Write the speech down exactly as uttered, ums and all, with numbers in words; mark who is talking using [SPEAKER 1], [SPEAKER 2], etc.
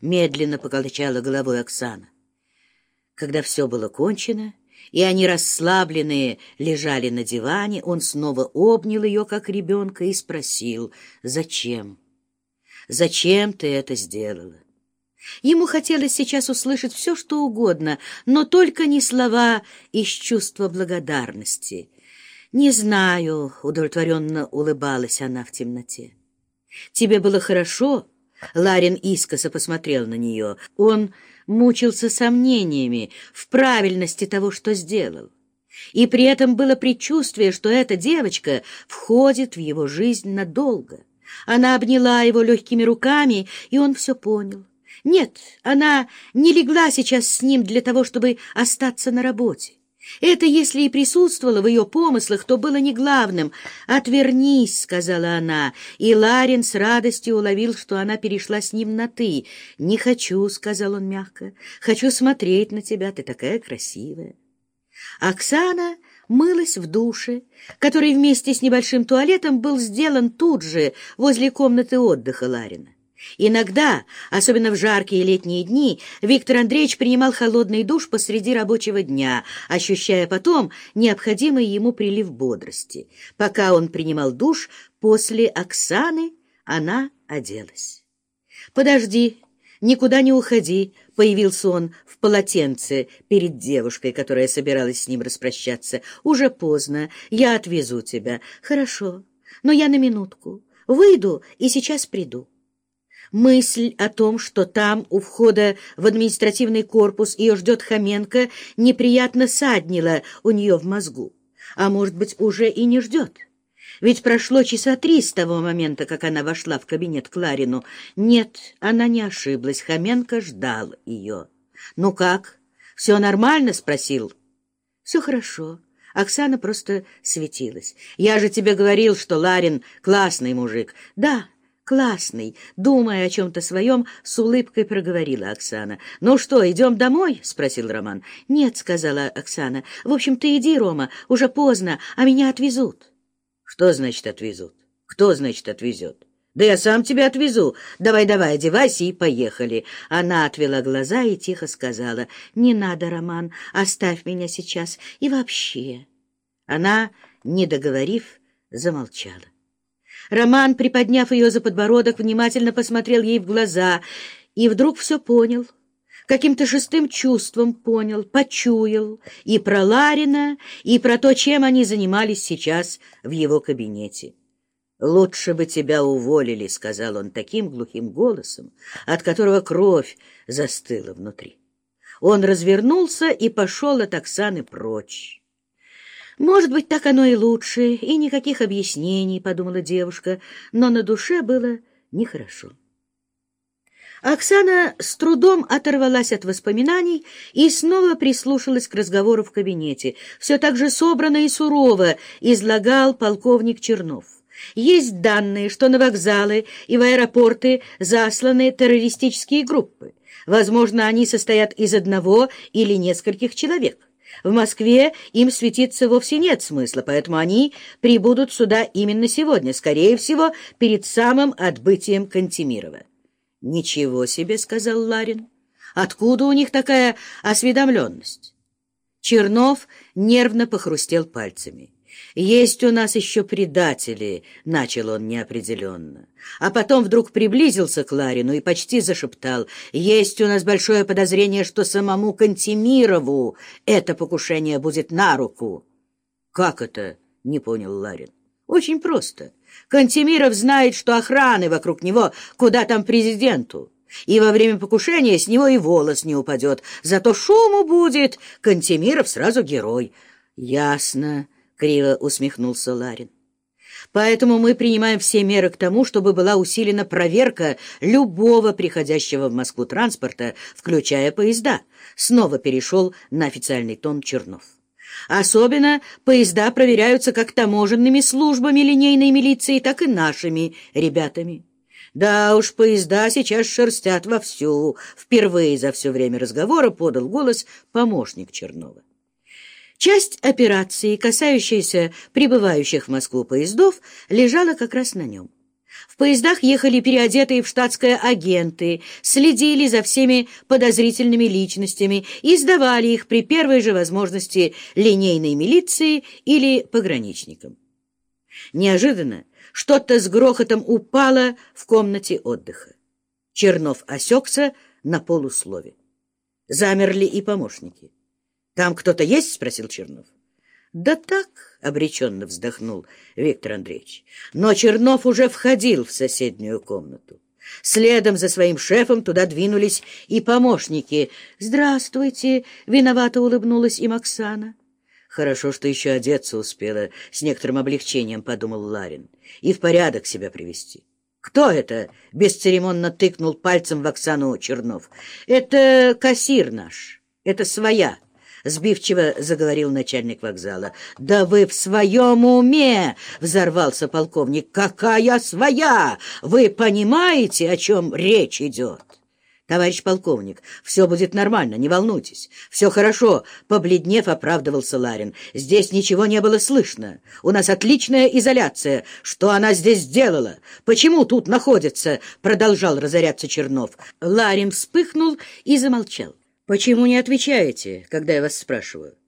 [SPEAKER 1] медленно покачала головой Оксана. Когда все было кончено, и они, расслабленные, лежали на диване, он снова обнял ее, как ребенка, и спросил: «Зачем? Зачем ты это сделала?» Ему хотелось сейчас услышать все, что угодно, но только не слова из чувства благодарности. «Не знаю», — удовлетворенно улыбалась она в темноте. «Тебе было хорошо?» — Ларин искоса посмотрел на нее. Он мучился сомнениями в правильности того, что сделал. И при этом было предчувствие, что эта девочка входит в его жизнь надолго. Она обняла его легкими руками, и он все понял. Нет, она не легла сейчас с ним для того, чтобы остаться на работе. Это, если и присутствовало в ее помыслах, то было не главным. «Отвернись», — сказала она, и Ларин с радостью уловил, что она перешла с ним на «ты». «Не хочу», — сказал он мягко, — «хочу смотреть на тебя, ты такая красивая». Оксана мылась в душе, который вместе с небольшим туалетом был сделан тут же, возле комнаты отдыха Ларина. Иногда, особенно в жаркие летние дни, Виктор Андреевич принимал холодный душ посреди рабочего дня, ощущая потом необходимый ему прилив бодрости. Пока он принимал душ, после Оксаны она оделась. «Подожди, никуда не уходи», — появился он в полотенце перед девушкой, которая собиралась с ним распрощаться. «Уже поздно, я отвезу тебя». «Хорошо, но я на минутку. Выйду и сейчас приду». Мысль о том, что там, у входа в административный корпус, ее ждет Хоменко, неприятно саднила у нее в мозгу. А может быть, уже и не ждет. Ведь прошло часа три с того момента, как она вошла в кабинет к Ларину. Нет, она не ошиблась, Хоменко ждал ее. «Ну как? Все нормально?» — спросил. «Все хорошо». Оксана просто светилась. «Я же тебе говорил, что Ларин классный мужик». «Да». «Классный», — думая о чем-то своем, с улыбкой проговорила Оксана. «Ну что, идем домой?» — спросил Роман. «Нет», — сказала Оксана. «В общем, ты иди, Рома, уже поздно, а меня отвезут». «Что значит отвезут? Кто, значит, отвезет? Да я сам тебя отвезу. Давай-давай, одевайся и поехали». Она отвела глаза и тихо сказала: «Не надо, Роман, оставь меня сейчас. И вообще...» Она, не договорив, замолчала. Роман, приподняв ее за подбородок, внимательно посмотрел ей в глаза и вдруг все понял, каким-то шестым чувством понял, почуял и про Ларина, и про то, чем они занимались сейчас в его кабинете. «Лучше бы тебя уволили», — сказал он таким глухим голосом, от которого кровь застыла внутри. Он развернулся и пошел от Оксаны прочь. «Может быть, так оно и лучше, и никаких объяснений», — подумала девушка, но на душе было нехорошо. Оксана с трудом оторвалась от воспоминаний и снова прислушалась к разговору в кабинете. Все так же собрано и сурово излагал полковник Чернов. Есть данные, что на вокзалы и в аэропорты засланы террористические группы. Возможно, они состоят из одного или нескольких человек. В Москве им светиться вовсе нет смысла, поэтому они прибудут сюда именно сегодня, скорее всего, перед самым отбытием Кантемирова. «Ничего себе», — сказал Ларин. «Откуда у них такая осведомленность?» Чернов нервно похрустел пальцами. «Есть у нас еще предатели», — начал он неопределенно. А потом вдруг приблизился к Ларину и почти зашептал: «Есть у нас большое подозрение, что самому Кантемирову это покушение будет на руку». «Как это?» — не понял Ларин. «Очень просто. Кантемиров знает, что охраны вокруг него куда там президенту, и во время покушения с него и волос не упадет. Зато шуму будет. Кантемиров сразу герой». «Ясно», — криво усмехнулся Ларин. «Поэтому мы принимаем все меры к тому, чтобы была усилена проверка любого приходящего в Москву транспорта, включая поезда». Снова перешел на официальный тон Чернов. «Особенно поезда проверяются как таможенными службами линейной милиции, так и нашими ребятами». «Да уж, поезда сейчас шерстят вовсю», — впервые за все время разговора подал голос помощник Чернова. Часть операции, касающаяся прибывающих в Москву поездов, лежала как раз на нем. В поездах ехали переодетые в штатское агенты, следили за всеми подозрительными личностями и сдавали их при первой же возможности линейной милиции или пограничникам. Неожиданно что-то с грохотом упало в комнате отдыха. Чернов осекся на полуслове. Замерли и помощники. «Там кто-то есть?» — спросил Чернов. «Да так», — обреченно вздохнул Виктор Андреевич. Но Чернов уже входил в соседнюю комнату. Следом за своим шефом туда двинулись и помощники. «Здравствуйте!» — виновато улыбнулась им Оксана. «Хорошо, что еще одеться успела», — с некоторым облегчением подумал Ларин. «И в порядок себя привести». «Кто это?» — бесцеремонно тыкнул пальцем в Оксану Чернов. «Это кассир наш. Это своя». — сбивчиво заговорил начальник вокзала. — Да вы в своем уме! — взорвался полковник. — Какая своя? Вы понимаете, о чем речь идет? — Товарищ полковник, все будет нормально, не волнуйтесь. Все хорошо, — побледнев, оправдывался Ларин. — Здесь ничего не было слышно. У нас отличная изоляция. Что она здесь сделала? Почему тут находится? — продолжал разоряться Чернов. Ларин вспыхнул и замолчал. «Почему не отвечаете, когда я вас спрашиваю?»